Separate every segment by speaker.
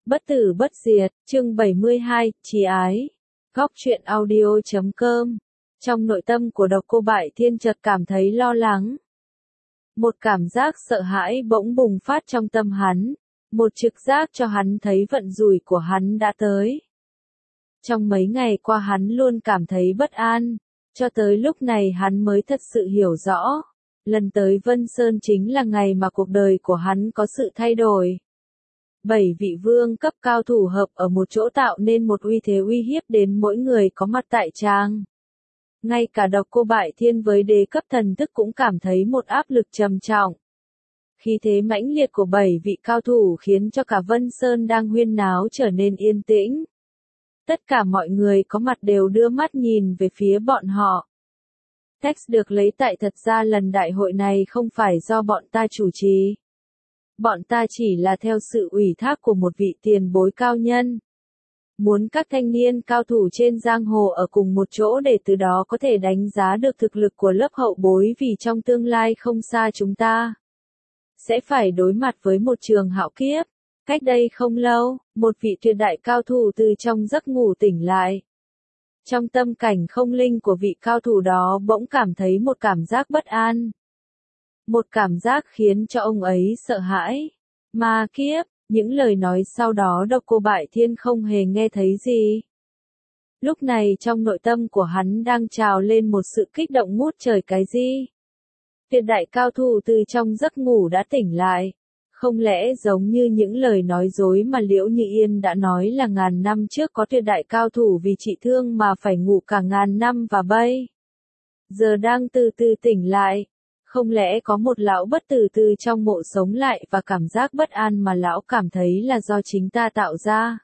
Speaker 1: Bất tử bất diệt, chương 72, chí ái. Góc truyện audio.com. Trong nội tâm của Độc Cô Bại Thiên chợt cảm thấy lo lắng. Một cảm giác sợ hãi bỗng bùng phát trong tâm hắn, một trực giác cho hắn thấy vận rủi của hắn đã tới. Trong mấy ngày qua hắn luôn cảm thấy bất an, cho tới lúc này hắn mới thật sự hiểu rõ, lần tới Vân Sơn chính là ngày mà cuộc đời của hắn có sự thay đổi. 7 vị vương cấp cao thủ hợp ở một chỗ tạo nên một uy thế uy hiếp đến mỗi người có mặt tại trang. Ngay cả Độc Cô Bại Thiên với đế cấp thần thức cũng cảm thấy một áp lực trầm trọng. Khí thế mãnh liệt của 7 vị cao thủ khiến cho cả Vân Sơn đang huyên náo trở nên yên tĩnh. Tất cả mọi người có mặt đều đưa mắt nhìn về phía bọn họ. Text được lấy tại thật ra lần đại hội này không phải do bọn ta chủ trì. Bọn ta chỉ là theo sự ủy thác của một vị tiền bối cao nhân. Muốn các thanh niên cao thủ trên giang hồ ở cùng một chỗ để từ đó có thể đánh giá được thực lực của lớp hậu bối vì trong tương lai không xa chúng ta sẽ phải đối mặt với một trường hạo kiếp. Cách đây không lâu, một vị tuyệt đại cao thủ từ trong giấc ngủ tỉnh lại. Trong tâm cảnh không linh của vị cao thủ đó bỗng cảm thấy một cảm giác bất an. Một cảm giác khiến cho ông ấy sợ hãi. Ma kiếp, những lời nói sau đó Độc Cô Bại Thiên không hề nghe thấy gì. Lúc này trong nội tâm của hắn đang trào lên một sự kích động ngút trời cái gì. Tuyệt đại cao thủ từ trong giấc ngủ đã tỉnh lại. Không lẽ giống như những lời nói dối mà Liễu Như Yên đã nói là ngàn năm trước có tuyệt đại cao thủ vì trị thương mà phải ngủ cả ngàn năm và bây giờ đang từ từ tỉnh lại. Không lẽ có một lão bất tử từ trong mộ sống lại và cảm giác bất an mà lão cảm thấy là do chính ta tạo ra?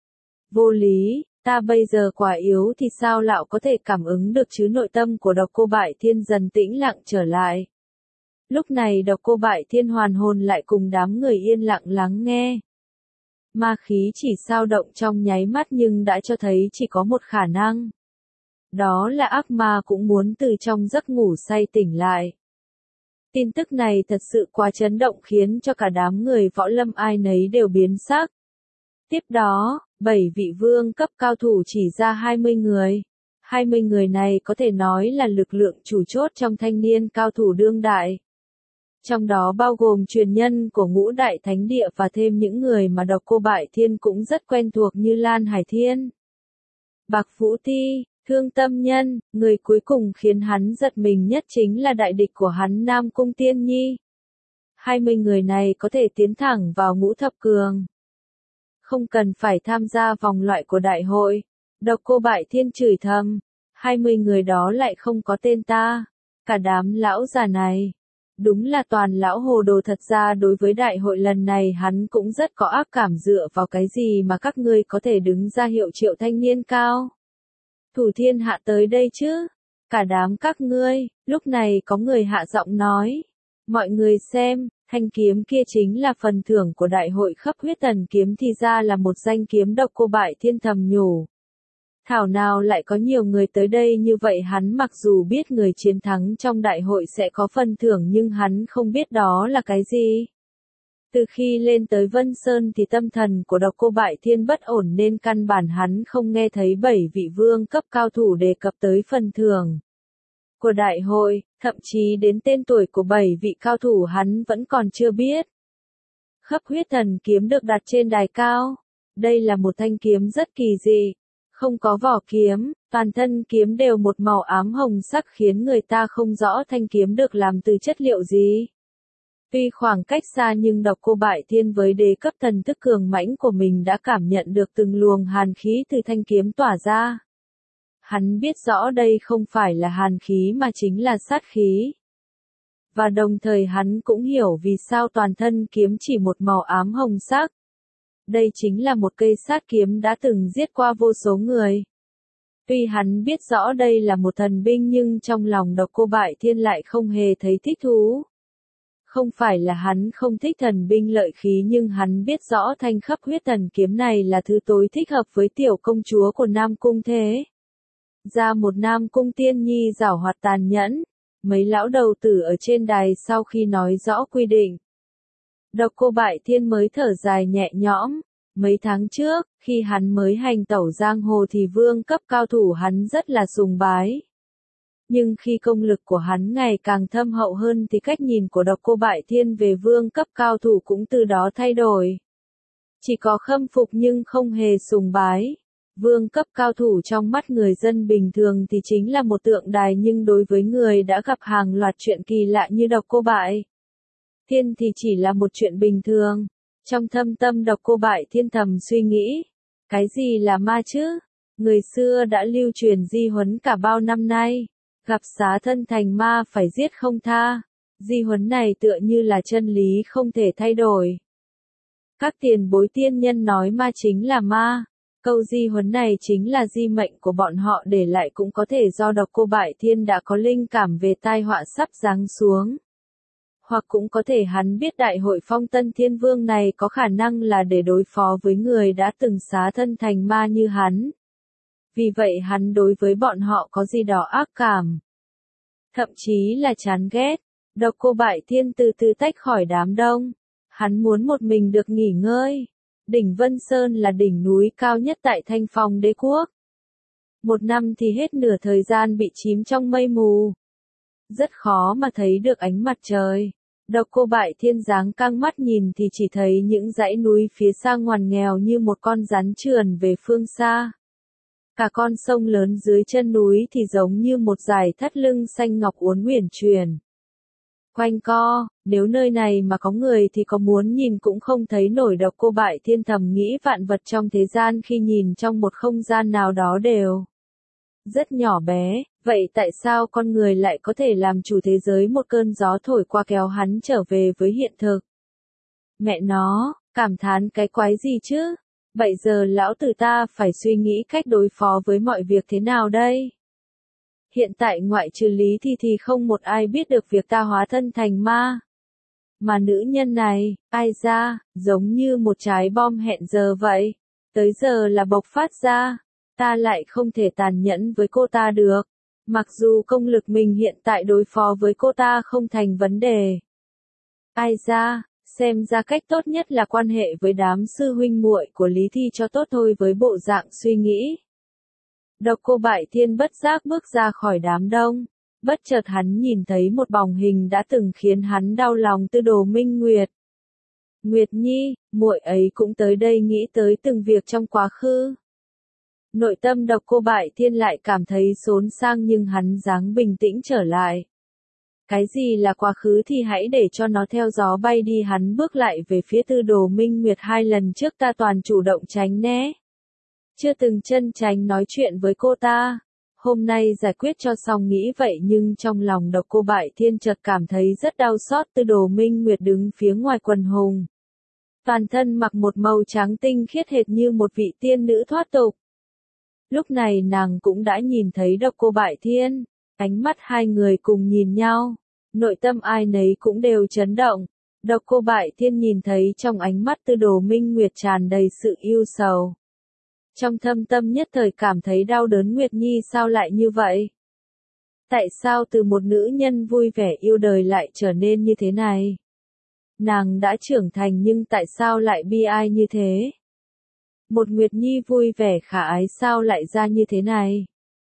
Speaker 1: Vô lý, ta bây giờ quá yếu thì sao lão có thể cảm ứng được chứ? Nội tâm của Độc Cô Bại Thiên dần tĩnh lặng trở lại. Lúc này Độc Cô Bại Thiên hoàn hồn lại cùng đám người yên lặng lắng nghe. Ma khí chỉ dao động trong nháy mắt nhưng đã cho thấy chỉ có một khả năng. Đó là ác ma cũng muốn từ trong giấc ngủ say tỉnh lại. Tin tức này thật sự quá chấn động khiến cho cả đám người võ lâm ai nấy đều biến sắc. Tiếp đó, 7 vị vương cấp cao thủ chỉ ra 20 người. 20 người này có thể nói là lực lượng chủ chốt trong thanh niên cao thủ đương đại. Trong đó bao gồm truyền nhân của Ngũ Đại Thánh Địa và thêm những người mà Độc Cô Bại Thiên cũng rất quen thuộc như Lan Hải Thiên, Bạc Vũ Ti, Thương Tâm Nhân. Người cuối cùng khiến hắn giật mình nhất chính là đại địch của hắn Nam Cung Tiên Nhi. 20 người này có thể tiến thẳng vào ngũ thập cường. Không cần phải tham gia vòng loại của đại hội. Độc Cô Bại Thiên chửi thầm. 20 người đó lại không có tên ta. Cả đám lão già này. Đúng là toàn lão hồ đồ. Thật ra đối với đại hội lần này hắn cũng rất có ác cảm. Dựa vào cái gì mà các ngươi có thể đứng ra hiệu triệu thanh niên cao thủ thiên hạ tới đây chứ? Cả đám các ngươi. Lúc này có người hạ giọng nói. Mọi người xem, thanh kiếm kia chính là phần thưởng của đại hội Khắp Huyết Thần Kiếm, thì ra là một danh kiếm. Độc Cô Bại Thiên thầm nhủ. Thảo nào lại có nhiều người tới đây như vậy. Hắn mặc dù biết người chiến thắng trong đại hội sẽ có phần thưởng nhưng hắn không biết đó là cái gì. Từ khi lên tới Vân Sơn thì tâm thần của Độc Cô Bại Thiên bất ổn nên căn bản hắn không nghe thấy 7 vị vương cấp cao thủ đề cập tới phần thưởng của đại hội, thậm chí đến tên tuổi của 7 vị cao thủ hắn vẫn còn chưa biết. Khắp Huyết Thần Kiếm được đặt trên đài cao. Đây là một thanh kiếm rất kỳ dị. Không có vỏ kiếm, toàn thân kiếm đều một màu ám hồng sắc khiến người ta không rõ thanh kiếm được làm từ chất liệu gì. Tuy khoảng cách xa nhưng Độc Cô Bại Thiên với đế cấp thần thức cường mãnh của mình đã cảm nhận được từng luồng hàn khí từ thanh kiếm tỏa ra. Hắn biết rõ đây không phải là hàn khí mà chính là sát khí. Và đồng thời hắn cũng hiểu vì sao toàn thân kiếm chỉ một màu ám hồng sắc. Đây chính là một cây sát kiếm đã từng giết qua vô số người. Tuy hắn biết rõ đây là một thần binh nhưng trong lòng Độc Cô Bại Thiên lại không hề thấy thích thú. Không phải là hắn không thích thần binh lợi khí nhưng hắn biết rõ thanh Khắp Huyết Thần Kiếm này là thứ tối thích hợp với tiểu công chúa của Nam Cung thế. Ra một Nam Cung Tiên Nhi giảo hoạt tàn nhẫn. Mấy lão đầu tử ở trên đài sau khi nói rõ quy định, Độc Cô Bại Thiên mới thở dài nhẹ nhõm. Mấy tháng trước, khi hắn mới hành tẩu giang hồ thì vương cấp cao thủ hắn rất là sùng bái. Nhưng khi công lực của hắn ngày càng thâm hậu hơn thì cách nhìn của Độc Cô Bại Thiên về vương cấp cao thủ cũng từ đó thay đổi. Chỉ có khâm phục nhưng không hề sùng bái. Vương cấp cao thủ trong mắt người dân bình thường thì chính là một tượng đài, nhưng đối với người đã gặp hàng loạt chuyện kỳ lạ như Độc Cô Bại Thiên thì chỉ là một chuyện bình thường. Trong thâm tâm Độc Cô Bại Thiên thầm suy nghĩ, cái gì là ma chứ? Người xưa đã lưu truyền di huấn cả bao năm nay, gặp xá thân thành ma phải giết không tha. Di huấn này tựa như là chân lý không thể thay đổi. Các tiền bối tiên nhân nói ma chính là ma. Câu di huấn này chính là di mệnh của bọn họ để lại, cũng có thể do Độc Cô Bại Thiên đã có linh cảm về tai họa sắp giáng xuống. Hoặc cũng có thể hắn biết đại hội Phong Tân Thiên Vương này có khả năng là để đối phó với người đã từng xá thân thành ma như hắn. Vì vậy hắn đối với bọn họ có gì đó ác cảm. Thậm chí là chán ghét. Độc Cô Bại Thiên từ từ tách khỏi đám đông. Hắn muốn một mình được nghỉ ngơi. Đỉnh Vân Sơn là đỉnh núi cao nhất tại Thanh Phong Đế Quốc. Một năm thì hết nửa thời gian bị chìm trong mây mù. Rất khó mà thấy được ánh mặt trời. Độc Cô Bại Thiên dáng căng mắt nhìn thì chỉ thấy những dãy núi phía xa ngoằn nghèo như một con rắn trườn về phương xa. Cả con sông lớn dưới chân núi thì giống như một dải thắt lưng xanh ngọc uốn uyển chuyển. Quanh co, nếu nơi này mà có người thì có muốn nhìn cũng không thấy nổi. Độc Cô Bại Thiên thầm nghĩ vạn vật trong thế gian khi nhìn trong một không gian nào đó đều rất nhỏ bé, vậy tại sao con người lại có thể làm chủ thế giới? Một cơn gió thổi qua kéo hắn trở về với hiện thực. Mẹ nó, cảm thán cái quái gì chứ? Vậy giờ lão tử ta phải suy nghĩ cách đối phó với mọi việc thế nào đây? Hiện tại ngoại trừ Lý Thi thì không một ai biết được việc ta hóa thân thành ma. Mà nữ nhân này, ai ra, giống như một trái bom hẹn giờ vậy. Tới giờ là bộc phát ra. Ta lại không thể tàn nhẫn với cô ta được. Mặc dù công lực mình hiện tại đối phó với cô ta không thành vấn đề. Ai ra, xem ra cách tốt nhất là quan hệ với đám sư huynh muội của Lý Thi cho tốt thôi. Với bộ dạng suy nghĩ, Độc Cô Bại Thiên bất giác bước ra khỏi đám đông. Bất chợt hắn nhìn thấy một bóng hình đã từng khiến hắn đau lòng, Tư Đồ Minh Nguyệt. Nguyệt Nhi, muội ấy cũng tới đây nghĩ tới từng việc trong quá khứ. Nội tâm Độc Cô Bại Thiên lại cảm thấy xốn sang, nhưng hắn dáng bình tĩnh trở lại. Cái gì là quá khứ thì hãy để cho nó theo gió bay đi. Hắn bước lại về phía Tư Đồ Minh Nguyệt. 2 lần trước ta toàn chủ động tránh né, chưa từng chân tránh nói chuyện với cô ta. Hôm nay giải quyết cho xong nghĩ vậy, nhưng trong lòng Độc Cô Bại Thiên chợt cảm thấy rất đau xót. Tư Đồ Minh Nguyệt đứng phía ngoài quần hùng. Toàn thân mặc một màu trắng tinh khiết hệt như một vị tiên nữ thoát tục. Lúc này nàng cũng đã nhìn thấy Độc Cô Bại Thiên. Ánh mắt hai người cùng nhìn nhau. Nội tâm ai nấy cũng đều chấn động. Độc Cô Bại Thiên nhìn thấy trong ánh mắt Tư Đồ Minh Nguyệt tràn đầy sự yêu sầu. Trong thâm tâm nhất thời cảm thấy đau đớn. Nguyệt Nhi sao lại như vậy? Tại sao từ một nữ nhân vui vẻ yêu đời lại trở nên như thế này? Nàng đã trưởng thành nhưng tại sao lại bi ai như thế? Một Nguyệt Nhi vui vẻ khả ái sao lại ra như thế này?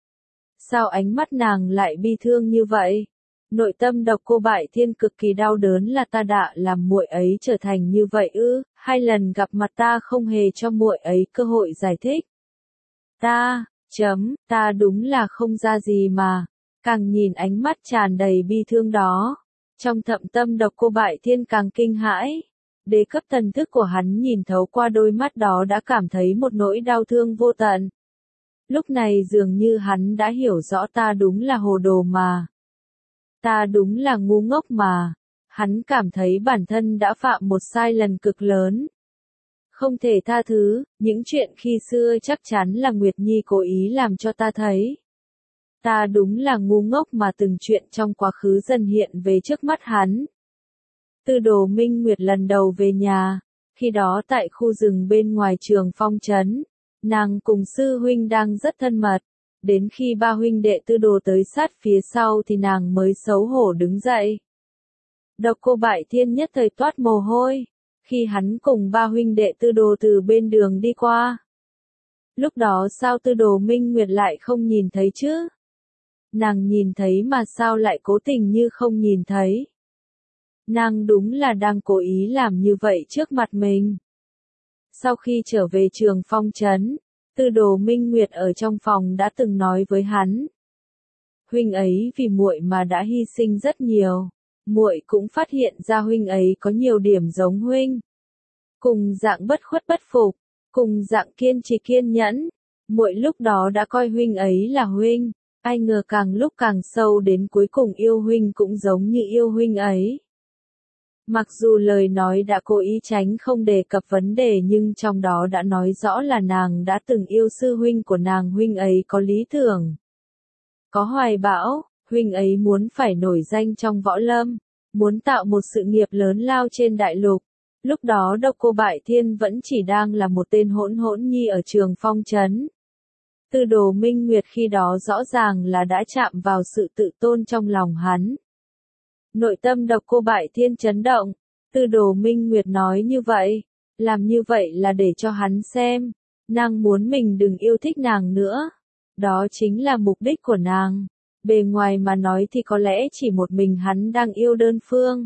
Speaker 1: Sao ánh mắt nàng lại bi thương như vậy? Nội tâm Độc Cô Bại Thiên cực kỳ đau đớn. Là ta đã làm muội ấy trở thành như vậy ư? 2 lần gặp mặt ta không hề cho muội ấy cơ hội giải thích. Ta đúng là không ra gì mà. Càng nhìn ánh mắt tràn đầy bi thương đó, trong thâm tâm Độc Cô Bại Thiên càng kinh hãi. Đế cấp thần thức của hắn nhìn thấu qua đôi mắt đó đã cảm thấy một nỗi đau thương vô tận. Lúc này dường như hắn đã hiểu rõ, ta đúng là hồ đồ mà. Ta đúng là ngu ngốc mà. Hắn cảm thấy bản thân đã phạm một sai lầm cực lớn. Không thể tha thứ, những chuyện khi xưa chắc chắn là Nguyệt Nhi cố ý làm cho ta thấy. Ta đúng là ngu ngốc mà. Từng chuyện trong quá khứ dần hiện về trước mắt hắn. Tư Đồ Minh Nguyệt lần đầu về nhà, khi đó tại khu rừng bên ngoài Trường Phong trấn, nàng cùng sư huynh đang rất thân mật. Đến khi ba huynh đệ Tư Đồ tới sát phía sau thì nàng mới xấu hổ đứng dậy. Độc Cô Bại Thiên nhất thời toát mồ hôi. khi hắn cùng ba huynh đệ Tư Đồ từ bên đường đi qua. Lúc đó sao Tư Đồ Minh Nguyệt lại không nhìn thấy chứ? Nàng nhìn thấy mà sao lại cố tình như không nhìn thấy? Nàng đúng là đang cố ý làm như vậy trước mặt mình. Sau khi trở về Trường Phong trấn, Tư Đồ Minh Nguyệt ở trong phòng đã từng nói với hắn. Huynh ấy vì muội mà đã hy sinh rất nhiều. Muội cũng phát hiện ra huynh ấy có nhiều điểm giống huynh. Cùng dạng bất khuất bất phục, cùng dạng kiên trì kiên nhẫn. Muội lúc đó đã coi huynh ấy là huynh, ai ngờ càng lúc càng sâu đến cuối cùng yêu huynh cũng giống như yêu huynh ấy. Mặc dù lời nói đã cố ý tránh không đề cập vấn đề nhưng trong đó đã nói rõ là nàng đã từng yêu sư huynh của nàng, huynh ấy có lý tưởng, có hoài bão, huynh ấy muốn phải nổi danh trong võ lâm, muốn tạo một sự nghiệp lớn lao trên đại lục. Lúc đó Độc Cô Bại Thiên vẫn chỉ đang là một tên hỗn hỗn nhi ở Trường Phong trấn. Tư Đồ Minh Nguyệt khi đó rõ ràng là đã chạm vào sự tự tôn trong lòng hắn. Nội tâm Độc Cô Bại Thiên chấn động, Tư Đồ Minh Nguyệt nói như vậy, làm như vậy là để cho hắn xem, nàng muốn mình đừng yêu thích nàng nữa. Đó chính là mục đích của nàng. Bề ngoài mà nói thì có lẽ chỉ một mình hắn đang yêu đơn phương.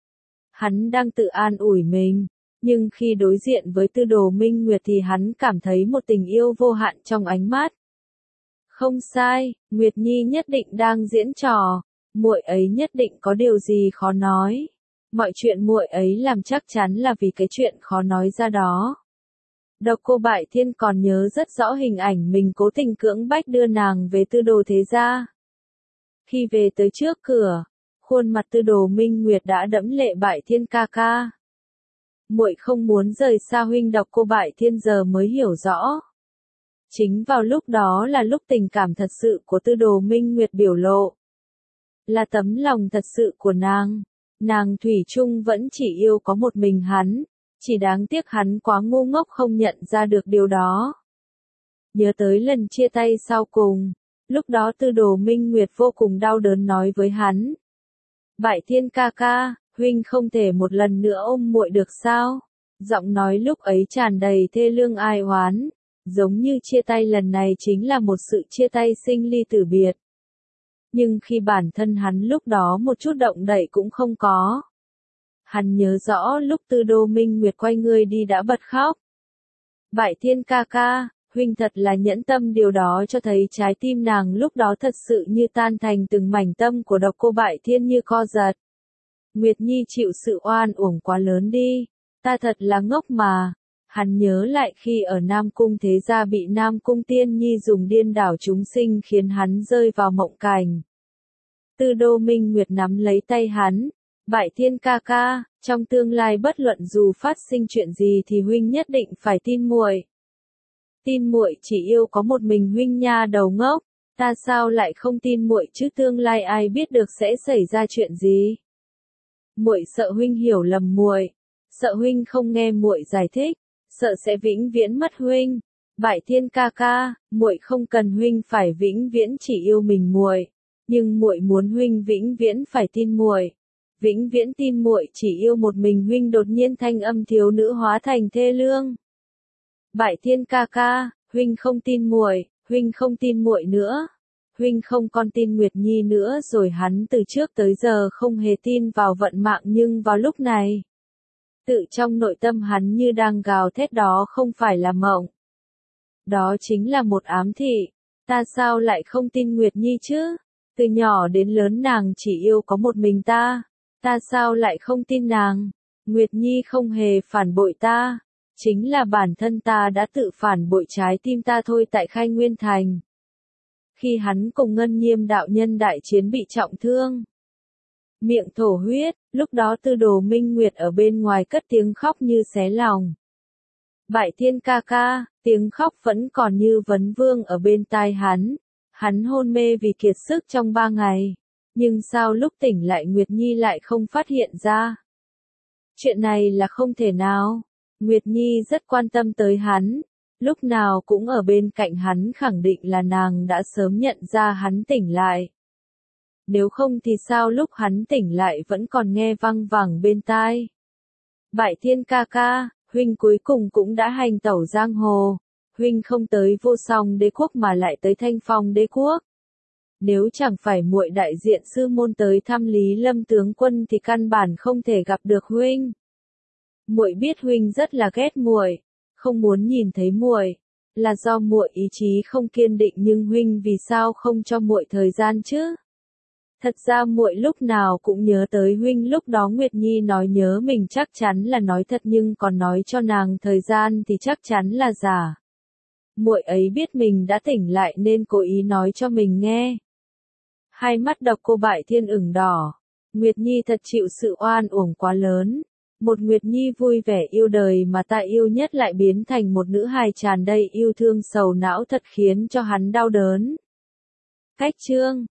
Speaker 1: Hắn đang tự an ủi mình, nhưng khi đối diện với Tư Đồ Minh Nguyệt thì hắn cảm thấy một tình yêu vô hạn trong ánh mắt. Không sai, Nguyệt Nhi nhất định đang diễn trò, muội ấy nhất định có điều gì khó nói. Mọi chuyện muội ấy làm chắc chắn là vì cái chuyện khó nói ra đó. Độc Cô Bại Thiên còn nhớ rất rõ hình ảnh mình cố tình cưỡng bách đưa nàng về Tư Đồ thế gia. Khi về tới trước cửa, khuôn mặt Tư Đồ Minh Nguyệt đã đẫm lệ. Bại Thiên ca ca, muội không muốn rời xa huynh. Độc Cô Bại Thiên giờ mới hiểu rõ. Chính vào lúc đó là lúc tình cảm thật sự của Tư Đồ Minh Nguyệt biểu lộ. Là tấm lòng thật sự của nàng. Nàng thủy chung vẫn chỉ yêu có một mình hắn. Chỉ đáng tiếc hắn quá ngu ngốc không nhận ra được điều đó. Nhớ tới lần chia tay sau cùng. Lúc đó Tư Đồ Minh Nguyệt vô cùng đau đớn nói với hắn. Bại Thiên ca ca, huynh không thể một lần nữa ôm muội được sao? Giọng nói lúc ấy tràn đầy thê lương ai oán. Giống như chia tay lần này chính là một sự chia tay sinh ly tử biệt. Nhưng khi bản thân hắn lúc đó một chút động đậy cũng không có. Hắn nhớ rõ lúc Tư Đồ Minh Nguyệt quay người đi đã bật khóc. Bại Thiên ca ca, huynh thật là nhẫn tâm, điều đó cho thấy trái tim nàng lúc đó thật sự như tan thành từng mảnh, tâm của Độc Cô Bại Thiên như co giật. Nguyệt Nhi chịu sự oan uổng quá lớn đi, ta thật là ngốc mà. Hắn nhớ lại khi ở Nam Cung thế gia bị Nam Cung Tiên Nhi dùng điên đảo chúng sinh khiến hắn rơi vào mộng cảnh. Tư Đồ Minh Nguyệt nắm lấy tay hắn. Bại Thiên ca ca, trong tương lai bất luận dù phát sinh chuyện gì thì huynh nhất định phải tin muội. Tin muội chỉ yêu có một mình huynh nha đầu ngốc, ta sao lại không tin muội chứ, tương lai ai biết được sẽ xảy ra chuyện gì. Muội sợ huynh hiểu lầm muội, sợ huynh không nghe muội giải thích, sợ sẽ vĩnh viễn mất huynh. Bại Thiên ca ca, muội không cần huynh phải vĩnh viễn chỉ yêu mình muội, nhưng muội muốn huynh vĩnh viễn phải tin muội. Vĩnh viễn tin muội chỉ yêu một mình huynh. Đột nhiên thanh âm thiếu nữ hóa thành thê lương. Bại Thiên ca ca, huynh không tin muội, huynh không tin muội nữa. Huynh không còn tin Nguyệt Nhi nữa rồi. Hắn từ trước tới giờ không hề tin vào vận mạng, nhưng vào lúc này, tự trong nội tâm hắn như đang gào thét, đó không phải là mộng. Đó chính là một ám thị. Ta sao lại không tin Nguyệt Nhi chứ? Từ nhỏ đến lớn nàng chỉ yêu có một mình ta. Ta sao lại không tin nàng? Nguyệt Nhi không hề phản bội ta. Chính là bản thân ta đã tự phản bội trái tim ta thôi. Tại Khai Nguyên Thành, khi hắn cùng Ngân Nhiêm đạo nhân đại chiến bị trọng thương, miệng thổ huyết, lúc đó Tư Đồ Minh Nguyệt ở bên ngoài cất tiếng khóc như xé lòng. Bại Thiên ca ca, tiếng khóc vẫn còn như vấn vương ở bên tai hắn. Hắn hôn mê vì kiệt sức trong 3 ngày. Nhưng sao lúc tỉnh lại Nguyệt Nhi lại không phát hiện ra? Chuyện này là không thể nào. Nguyệt Nhi rất quan tâm tới hắn, lúc nào cũng ở bên cạnh hắn, khẳng định là nàng đã sớm nhận ra hắn tỉnh lại. Nếu không thì sao lúc hắn tỉnh lại vẫn còn nghe văng vẳng bên tai? Bại Thiên ca ca, huynh cuối cùng cũng đã hành tẩu giang hồ. Huynh không tới Vô Song Đế quốc mà lại tới Thanh Phong Đế quốc. Nếu chẳng phải muội đại diện sư môn tới thăm Lý Lâm tướng quân thì căn bản không thể gặp được huynh. Muội biết huynh rất là ghét muội, không muốn nhìn thấy muội, là do muội ý chí không kiên định, nhưng huynh vì sao không cho muội thời gian chứ? Thật ra muội lúc nào cũng nhớ tới huynh, lúc đó Nguyệt Nhi nói nhớ mình chắc chắn là nói thật, nhưng còn nói cho nàng thời gian thì chắc chắn là giả. Muội ấy biết mình đã tỉnh lại nên cố ý nói cho mình nghe. Hai mắt Độc Cô Bại Thiên ửng đỏ. Nguyệt Nhi thật chịu sự oan uổng quá lớn. Một Nguyệt Nhi vui vẻ yêu đời mà ta yêu nhất lại biến thành một nữ hài tràn đầy yêu thương sầu não, thật khiến cho hắn đau đớn. Cách chương